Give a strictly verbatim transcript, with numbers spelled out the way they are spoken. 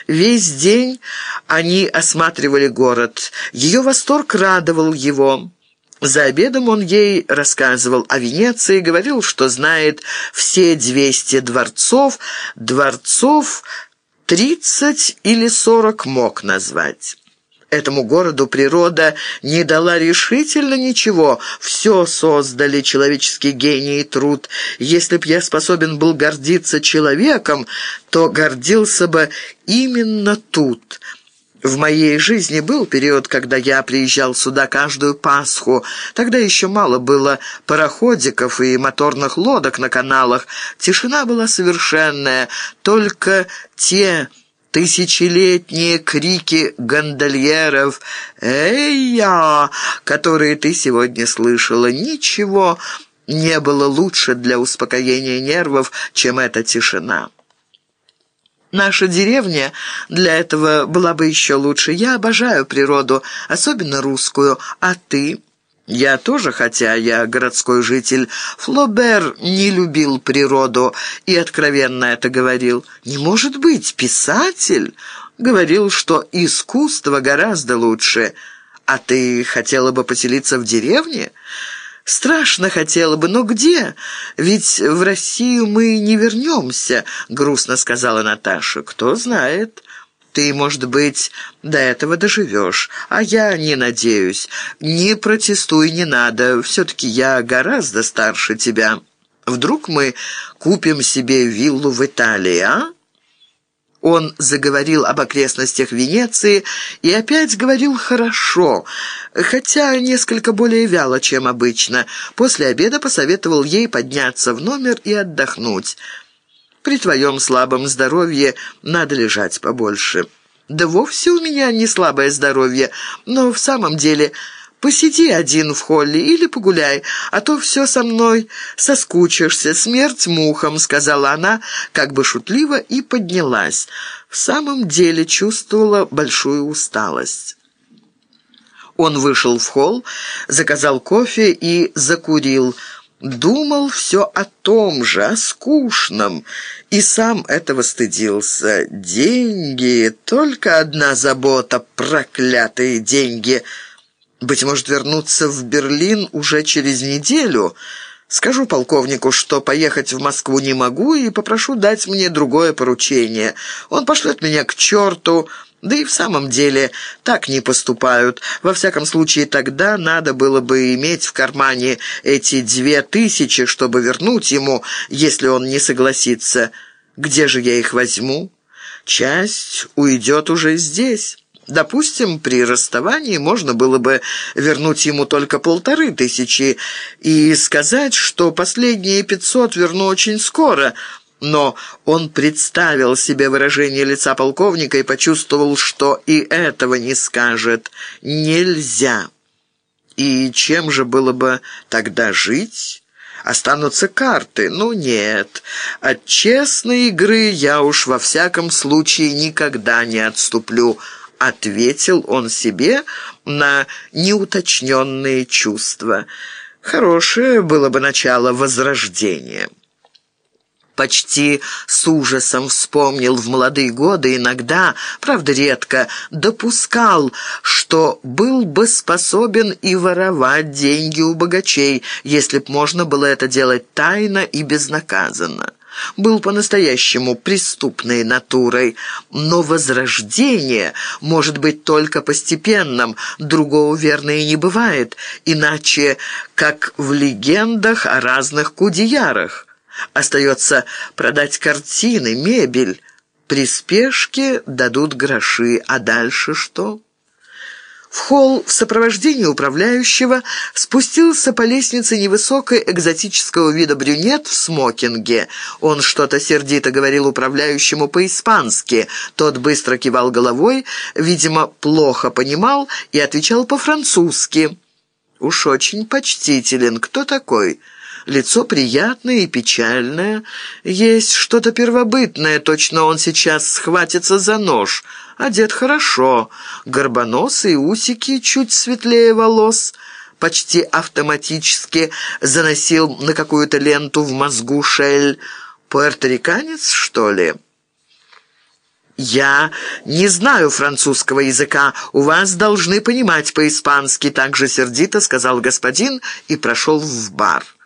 Весь день они осматривали город. Ее восторг радовал его. За обедом он ей рассказывал о Венеции, говорил, что знает все двести дворцов, дворцов тридцать или сорок мог назвать. Этому городу природа не дала решительно ничего. Все создали человеческий гений и труд. Если б я способен был гордиться человеком, то гордился бы именно тут. В моей жизни был период, когда я приезжал сюда каждую Пасху. Тогда еще мало было пароходиков и моторных лодок на каналах. Тишина была совершенная, только те тысячелетние крики гондольеров «Эй-я!», которые ты сегодня слышала. Ничего не было лучше для успокоения нервов, чем эта тишина. Наша деревня для этого была бы еще лучше. Я обожаю природу, особенно русскую. А ты? Я тоже, хотя я городской житель. Флобер не любил природу и откровенно это говорил. Не может быть, писатель? Говорил, что искусство гораздо лучше. А ты хотела бы поселиться в деревне? Страшно хотела бы, но где? Ведь в Россию мы не вернемся, грустно сказала Наташа. Кто знает? Ты, может быть, до этого доживешь, а я не надеюсь. Не протестуй, не надо, все-таки я гораздо старше тебя. Вдруг мы купим себе виллу в Италии, а? Он заговорил об окрестностях Венеции и опять говорил хорошо, хотя несколько более вяло, чем обычно. После обеда посоветовал ей подняться в номер и отдохнуть. «При твоем слабом здоровье надо лежать побольше». «Да вовсе у меня не слабое здоровье, но в самом деле посиди один в холле или погуляй, а то все со мной соскучишься, смерть мухам», — сказала она, как бы шутливо, и поднялась. В самом деле чувствовала большую усталость. Он вышел в холл, заказал кофе и закурил. Думал все о том же, о скучном, и сам этого стыдился. Деньги, только одна забота, проклятые деньги. Быть может, вернуться в Берлин уже через неделю. Скажу полковнику, что поехать в Москву не могу, и попрошу дать мне другое поручение. Он пошлет меня к черту. Да и в самом деле так не поступают. Во всяком случае, тогда надо было бы иметь в кармане эти две тысячи, чтобы вернуть ему, если он не согласится. Где же я их возьму? Часть уйдет уже здесь. Допустим, при расставании можно было бы вернуть ему только полторы тысячи и сказать, что последние пятьсот верну очень скоро. Но он представил себе выражение лица полковника и почувствовал, что и этого не скажет. Нельзя. И чем же было бы тогда жить? Останутся карты? Ну нет. От честной игры я уж во всяком случае никогда не отступлю, ответил он себе на неуточненные чувства. Хорошее было бы начало возрождения. Почти с ужасом вспомнил в молодые годы, иногда, правда редко, допускал, что был бы способен и воровать деньги у богачей, если б можно было это делать тайно и безнаказанно. Был по-настоящему преступной натурой, но возрождение может быть только постепенным, другого верно и не бывает, иначе как в легендах о разных кудеярах. Остается продать картины, мебель. При спешке дадут гроши, а дальше что? В холл в сопровождении управляющего спустился по лестнице невысокой экзотического вида брюнет в смокинге. Он что-то сердито говорил управляющему по-испански. Тот быстро кивал головой, видимо, плохо понимал и отвечал по-французски. «Уж очень почтителен. Кто такой?» Лицо приятное и печальное. Есть что-то первобытное, точно он сейчас схватится за нож. Одет хорошо, горбоносые усики чуть светлее волос. Почти автоматически заносил на какую-то ленту в мозгу шель. Пуэрториканец, что ли? «Я не знаю французского языка. У вас должны понимать по-испански», — также сердито сказал господин и прошел в бар.